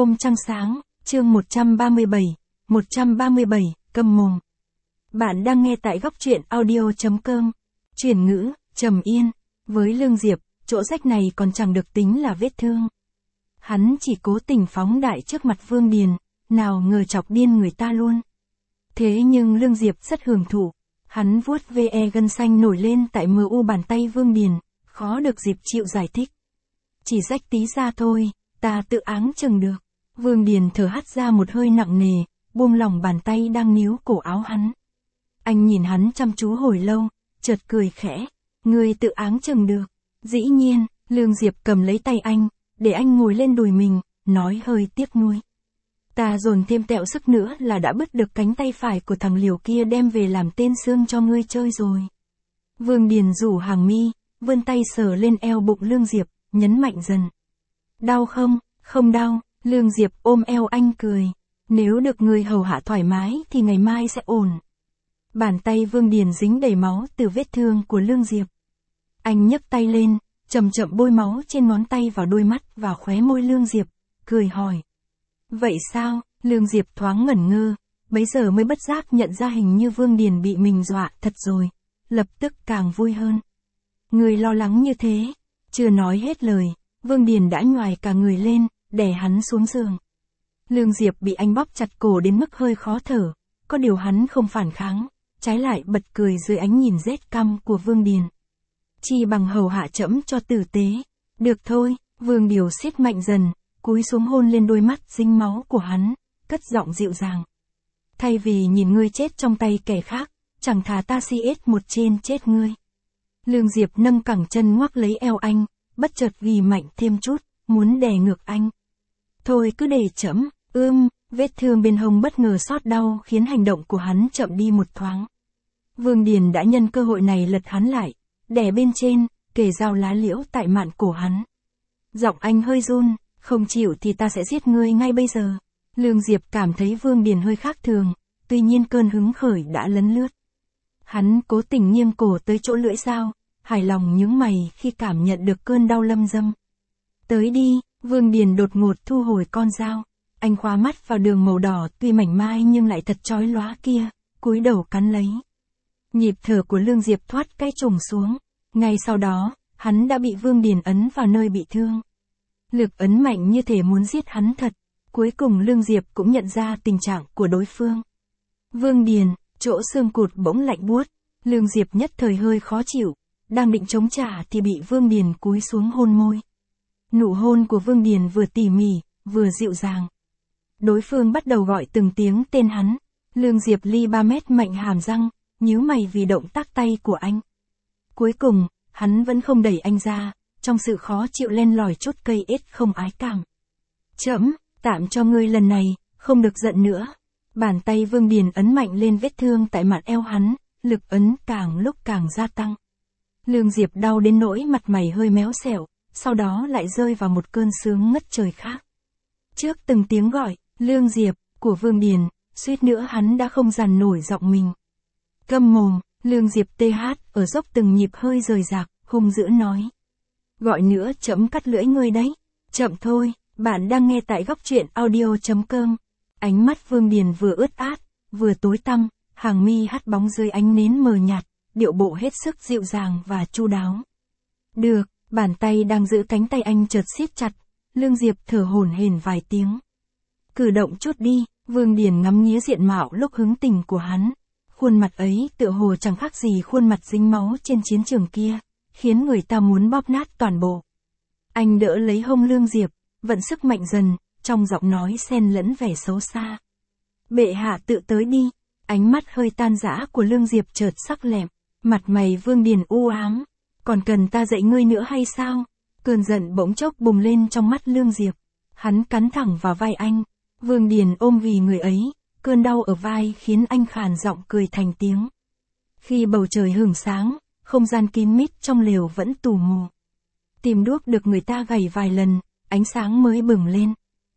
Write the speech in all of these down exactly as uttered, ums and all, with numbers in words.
Hôm trăng sáng, chương một trăm ba mươi bảy, một trăm ba mươi bảy, câm mồm. Bạn đang nghe tại góc truyện audio chấm com. Chuyển ngữ, trầm yên. Với Lương Diệp, chỗ rách này còn chẳng được tính là vết thương. Hắn chỉ cố tình phóng đại trước mặt Vương Điền, nào ngờ chọc điên người ta luôn. Thế nhưng Lương Diệp rất hưởng thụ. Hắn vuốt ve gân xanh nổi lên tại mờ u bàn tay Vương Điền, khó được dịp chịu giải thích. Chỉ rách tí ra thôi, ta tự áng chừng được. Vương Điền thở hắt ra một hơi nặng nề, buông lỏng bàn tay đang níu cổ áo hắn. Anh nhìn hắn chăm chú hồi lâu, chợt cười khẽ. Ngươi tự áng chừng được. Dĩ nhiên, Lương Diệp cầm lấy tay anh, để anh ngồi lên đùi mình, nói hơi tiếc nuối. Ta dồn thêm tẹo sức nữa là đã bứt được cánh tay phải của thằng liều kia đem về làm tên xương cho ngươi chơi rồi. Vương Điền rủ hàng mi, vươn tay sờ lên eo bụng Lương Diệp, nhấn mạnh dần. Đau không? Không đau. Lương Diệp ôm eo anh cười. Nếu được người hầu hạ thoải mái thì ngày mai sẽ ổn. Bàn tay Vương Điền dính đầy máu từ vết thương của Lương Diệp. Anh nhấc tay lên, chậm chậm bôi máu trên ngón tay vào đôi mắt và khóe môi Lương Diệp, cười hỏi. Vậy sao? Lương Diệp thoáng ngẩn ngơ, bấy giờ mới bất giác nhận ra hình như Vương Điền bị mình dọa thật rồi, lập tức càng vui hơn. Người lo lắng như thế, chưa nói hết lời, Vương Điền đã nhoài cả người lên, đè hắn xuống giường. Lương Diệp bị anh bóp chặt cổ đến mức hơi khó thở, có điều hắn không phản kháng, trái lại bật cười dưới ánh nhìn rét căm của Vương Điền. Chi bằng hầu hạ trẫm cho tử tế. Được thôi, Vương Điều siết mạnh dần, cúi xuống hôn lên đôi mắt dính máu của hắn, cất giọng dịu dàng. Thay vì nhìn ngươi chết trong tay kẻ khác, chẳng thà ta si ết một trên chết ngươi. Lương Diệp nâng cẳng chân ngoắc lấy eo anh, bất chợt ghi mạnh thêm chút, muốn đè ngược anh. Thôi cứ để trẫm. Ưm, vết thương bên hông bất ngờ xót đau khiến hành động của hắn chậm đi một thoáng. Vương Điền đã nhân cơ hội này lật hắn lại, đè bên trên, kề dao lá liễu tại mạn cổ hắn. Giọng anh hơi run, không chịu thì ta sẽ giết ngươi ngay bây giờ. Lương Diệp cảm thấy Vương Điền hơi khác thường, tuy nhiên cơn hứng khởi đã lấn lướt. Hắn cố tình nghiêng cổ tới chỗ lưỡi dao, hài lòng nhướng mày khi cảm nhận được cơn đau lâm dâm. Tới đi, Vương Điền đột ngột thu hồi con dao. Anh khóa mắt vào đường màu đỏ tuy mảnh mai nhưng lại thật chói lóa kia, cúi đầu cắn lấy. Nhịp thở của Lương Diệp thoát cái trùng xuống. Ngay sau đó, hắn đã bị Vương Điền ấn vào nơi bị thương. Lực ấn mạnh như thể muốn giết hắn thật. Cuối cùng Lương Diệp cũng nhận ra tình trạng của đối phương. Vương Điền, chỗ xương cụt bỗng lạnh buốt. Lương Diệp nhất thời hơi khó chịu. Đang định chống trả thì bị Vương Điền cúi xuống hôn môi. Nụ hôn của Vương Điền vừa tỉ mỉ, vừa dịu dàng. Đối phương bắt đầu gọi từng tiếng tên hắn. Lương Diệp ly ba mét mạnh hàm răng, nhíu mày vì động tác tay của anh. Cuối cùng, hắn vẫn không đẩy anh ra, trong sự khó chịu len lỏi chút cây ết không ái cảm. Trẫm, tạm cho ngươi lần này, không được giận nữa. Bàn tay Vương Điền ấn mạnh lên vết thương tại mặt eo hắn, lực ấn càng lúc càng gia tăng. Lương Diệp đau đến nỗi mặt mày hơi méo xẹo, sau đó lại rơi vào một cơn sướng ngất trời khác. Trước từng tiếng gọi, Lương Diệp, của Vương Điền, suýt nữa hắn đã không dằn nổi giọng mình. Câm mồm, Lương Diệp tê hát, ở dốc từng nhịp hơi rời rạc, hung dữ nói. Gọi nữa trẫm cắt lưỡi ngươi đấy. Chậm thôi, bạn đang nghe tại góc truyện audio chấm com. Ánh mắt Vương Điền vừa ướt át, vừa tối tăm, hàng mi hắt bóng dưới ánh nến mờ nhạt, điệu bộ hết sức dịu dàng và chu đáo. Được, bàn tay đang giữ cánh tay anh chợt siết chặt, Lương Diệp thở hổn hển vài tiếng. Cử động chút đi, Vương Điền ngắm nghía diện mạo lúc hứng tình của hắn. Khuôn mặt ấy tựa hồ chẳng khác gì khuôn mặt dính máu trên chiến trường kia, khiến người ta muốn bóp nát toàn bộ. Anh đỡ lấy hông Lương Diệp, vận sức mạnh dần, trong giọng nói xen lẫn vẻ xấu xa. Bệ hạ tự tới đi. Ánh mắt hơi tan rã của Lương Diệp chợt sắc lẹm, mặt mày Vương Điền u ám. Còn cần ta dạy ngươi nữa hay sao? Cơn giận bỗng chốc bùng lên trong mắt Lương Diệp. Hắn cắn thẳng vào vai anh. Vương Điền ôm ghì người ấy, cơn đau ở vai khiến anh khàn giọng cười thành tiếng. Khi bầu trời hửng sáng, không gian kín mít trong lều vẫn tù mù. Tìm đuốc được người ta gảy vài lần, ánh sáng mới bừng lên.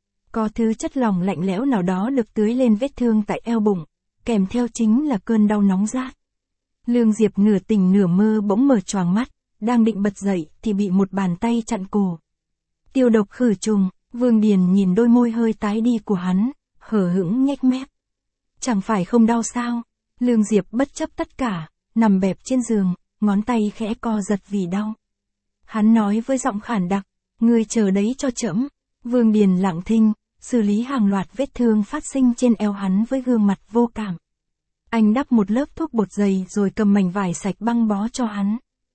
Có thứ chất lỏng lạnh lẽo nào đó được tưới lên vết thương tại eo bụng, kèm theo chính là cơn đau nóng rát. Lương Diệp nửa tỉnh nửa mơ bỗng mở choàng mắt, đang định bật dậy thì bị một bàn tay chặn cổ. Tiêu độc khử trùng, Vương Điền nhìn đôi môi hơi tái đi của hắn, hờ hững nhếch mép. Chẳng phải không đau sao? Lương Diệp bất chấp tất cả, nằm bẹp trên giường, ngón tay khẽ co giật vì đau. Hắn nói với giọng khản đặc, ngươi chờ đấy cho trẫm. Vương Điền lặng thinh, xử lý hàng loạt vết thương phát sinh trên eo hắn với gương mặt vô cảm. Anh đắp một lớp thuốc bột dày rồi cầm mảnh vải sạch băng bó cho hắn.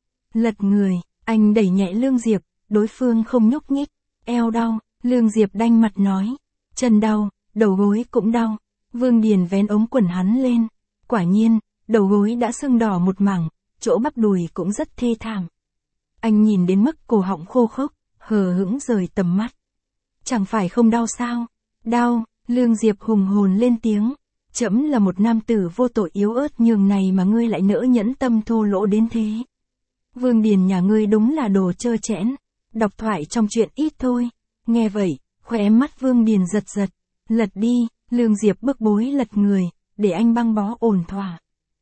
Lật người, anh đẩy nhẹ Lương Diệp, đối phương không nhúc nhích. Eo đau, Lương Diệp đanh mặt nói. Chân đau, đầu gối cũng đau. Vương Điền vén ống quần hắn lên. Quả nhiên, đầu gối đã sưng đỏ một mảng, chỗ bắp đùi cũng rất thê thảm. Anh nhìn đến mức cổ họng khô khốc, hờ hững rời tầm mắt. Chẳng phải không đau sao? Đau, Lương Diệp hùng hồn lên tiếng. Trẫm là một nam tử vô tội yếu ớt nhường này mà ngươi lại nỡ nhẫn tâm thô lỗ đến thế. Vương Điền nhà ngươi đúng là đồ trơ trẽn. Đọc thoại trong chuyện ít thôi. Nghe vậy, khóe mắt Vương Điền giật giật. Lật đi, Lương Diệp bức bối lật người, để anh băng bó ổn thỏa.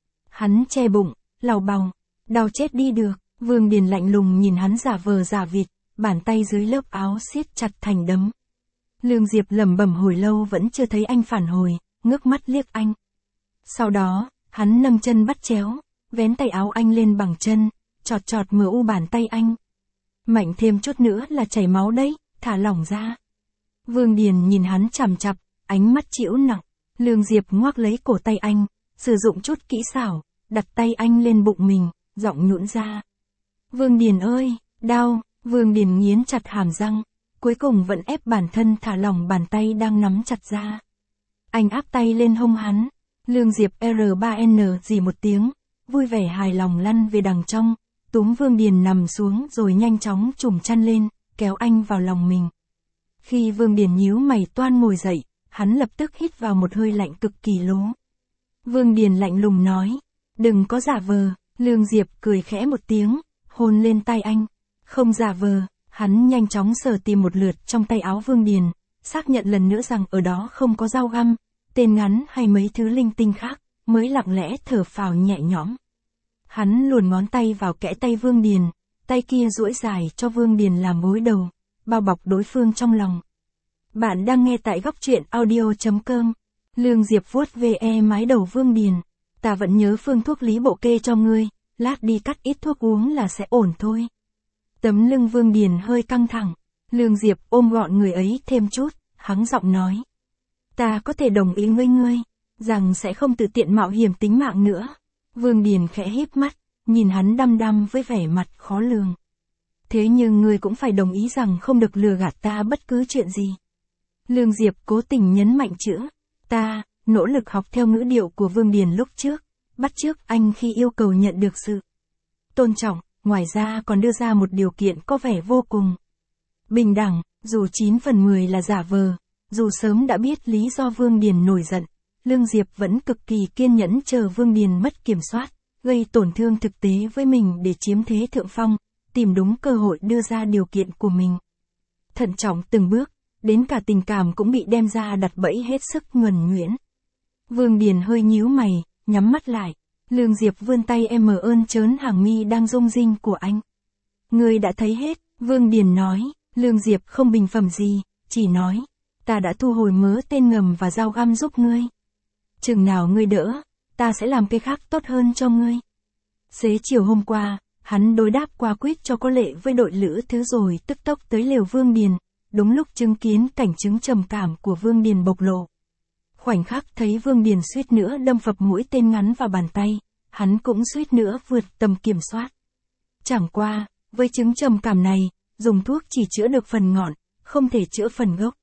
Hắn che bụng, lào bòng, đau chết đi được. Vương Điền lạnh lùng nhìn hắn giả vờ giả vịt, bàn tay dưới lớp áo siết chặt thành đấm. Lương Diệp lẩm bẩm hồi lâu vẫn chưa thấy anh phản hồi, ngước mắt liếc anh. Sau đó, hắn nâng chân bắt chéo, vén tay áo anh lên bằng chân, chọt chọt mờ u bàn tay anh. Mạnh thêm chút nữa là chảy máu đấy, thả lỏng ra. Vương Điền nhìn hắn chằm chằm, ánh mắt trĩu nặng. Lương Diệp ngoác lấy cổ tay anh, sử dụng chút kỹ xảo, đặt tay anh lên bụng mình, giọng nhũn ra. Vương Điền ơi, đau. Vương Điền nghiến chặt hàm răng, cuối cùng vẫn ép bản thân thả lỏng bàn tay đang nắm chặt ra. Anh áp tay lên hông hắn. Lương Diệp R ba N gì một tiếng, vui vẻ hài lòng lăn về đằng trong, túm Vương Điền nằm xuống rồi nhanh chóng trùm chăn lên, kéo anh vào lòng mình. Khi Vương Điền nhíu mày toan ngồi dậy, hắn lập tức hít vào một hơi lạnh cực kỳ lố. Vương Điền lạnh lùng nói, đừng có giả vờ. Lương Diệp cười khẽ một tiếng, hôn lên tay anh. Không giả vờ, hắn nhanh chóng sờ tìm một lượt trong tay áo Vương Điền, xác nhận lần nữa rằng ở đó không có dao găm, tên ngắn hay mấy thứ linh tinh khác, mới lặng lẽ thở phào nhẹ nhõm. Hắn luồn ngón tay vào kẽ tay Vương Điền, tay kia duỗi dài cho Vương Điền làm gối đầu, bao bọc đối phương trong lòng. Bạn đang nghe tại góc truyện audio chấm com. Lương Diệp vuốt ve mái đầu Vương Điền. Ta vẫn nhớ phương thuốc lý bộ kê cho ngươi, lát đi cắt ít thuốc uống là sẽ ổn thôi. Tấm lưng Vương Điền hơi căng thẳng. Lương Diệp ôm gọn người ấy thêm chút, hắng giọng nói. Ta có thể đồng ý với ngươi, rằng sẽ không tự tiện mạo hiểm tính mạng nữa. Vương Điền khẽ híp mắt, nhìn hắn đăm đăm với vẻ mặt khó lường. Thế nhưng ngươi cũng phải đồng ý rằng không được lừa gạt ta bất cứ chuyện gì. Lương Diệp cố tình nhấn mạnh chữ ta, nỗ lực học theo ngữ điệu của Vương Điền lúc trước, bắt chước anh khi yêu cầu nhận được sự tôn trọng, ngoài ra còn đưa ra một điều kiện có vẻ vô cùng bình đẳng, dù chín phần mười là giả vờ. Dù sớm đã biết lý do Vương Điền nổi giận, Lương Diệp vẫn cực kỳ kiên nhẫn chờ Vương Điền mất kiểm soát, gây tổn thương thực tế với mình để chiếm thế thượng phong, tìm đúng cơ hội đưa ra điều kiện của mình. Thận trọng từng bước, đến cả tình cảm cũng bị đem ra đặt bẫy hết sức nhuần nhuyễn. Vương Điền hơi nhíu mày, nhắm mắt lại. Lương Diệp vươn tay em mở ơn trớn hàng mi đang rung rinh của anh. Ngươi đã thấy hết, Vương Điền nói. Lương Diệp không bình phẩm gì, chỉ nói. Ta đã thu hồi mớ tên ngầm và dao găm giúp ngươi. Chừng nào ngươi đỡ, ta sẽ làm cái khác tốt hơn cho ngươi. Xế chiều hôm qua, hắn đối đáp qua quýt cho có lệ với đội lữ thứ rồi tức tốc tới lều Vương Điền, đúng lúc chứng kiến cảnh chứng trầm cảm của Vương Điền bộc lộ. Khoảnh khắc thấy Vương Điền suýt nữa đâm phập mũi tên ngắn vào bàn tay, hắn cũng suýt nữa vượt tầm kiểm soát. Chẳng qua, với chứng trầm cảm này, dùng thuốc chỉ chữa được phần ngọn, không thể chữa phần gốc.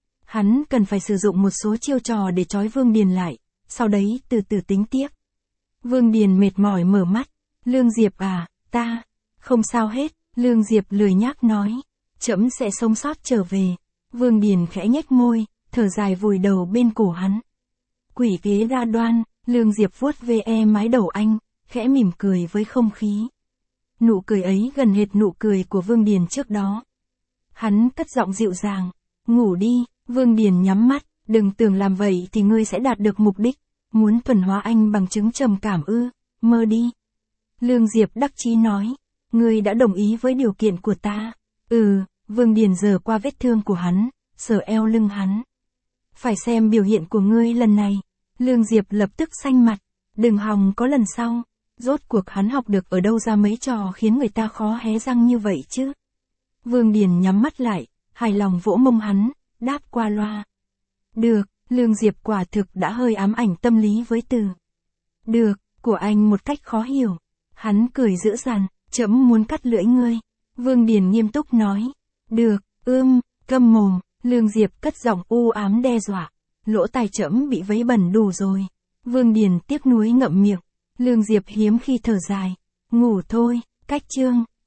Hắn cần phải sử dụng một số chiêu trò để trói Vương Điền lại, sau đấy từ từ tính tiếp. Vương Điền mệt mỏi mở mắt. Lương Diệp à, ta, không sao hết. Lương Diệp lười nhác nói, trẫm sẽ sống sót trở về. Vương Điền khẽ nhếch môi, thở dài vùi đầu bên cổ hắn. Quỷ ghế ra đoan, Lương Diệp vuốt ve mái đầu anh, khẽ mỉm cười với không khí. Nụ cười ấy gần hệt nụ cười của Vương Điền trước đó. Hắn cất giọng dịu dàng, ngủ đi. Vương Điền nhắm mắt, đừng tưởng làm vậy thì ngươi sẽ đạt được mục đích. Muốn thuần hóa anh bằng chứng trầm cảm ư, mơ đi. Lương Diệp đắc chí nói, ngươi đã đồng ý với điều kiện của ta. Ừ, Vương Điền giở qua vết thương của hắn, sờ eo lưng hắn. Phải xem biểu hiện của ngươi lần này. Lương Diệp lập tức xanh mặt, đừng hòng có lần sau. Rốt cuộc hắn học được ở đâu ra mấy trò khiến người ta khó hé răng như vậy chứ. Vương Điền nhắm mắt lại, hài lòng vỗ mông hắn, đáp qua loa. Được, Lương Diệp quả thực đã hơi ám ảnh tâm lý với từ được của anh một cách khó hiểu. Hắn cười dữ dằn, trẫm muốn cắt lưỡi ngươi. Vương Điền nghiêm túc nói. Được, ưm, câm mồm. Lương Diệp cất giọng u ám đe dọa. Lỗ tai trẫm bị vấy bẩn đủ rồi. Vương Điền tiếc nuối ngậm miệng. Lương Diệp hiếm khi thở dài. Ngủ thôi, cách chương.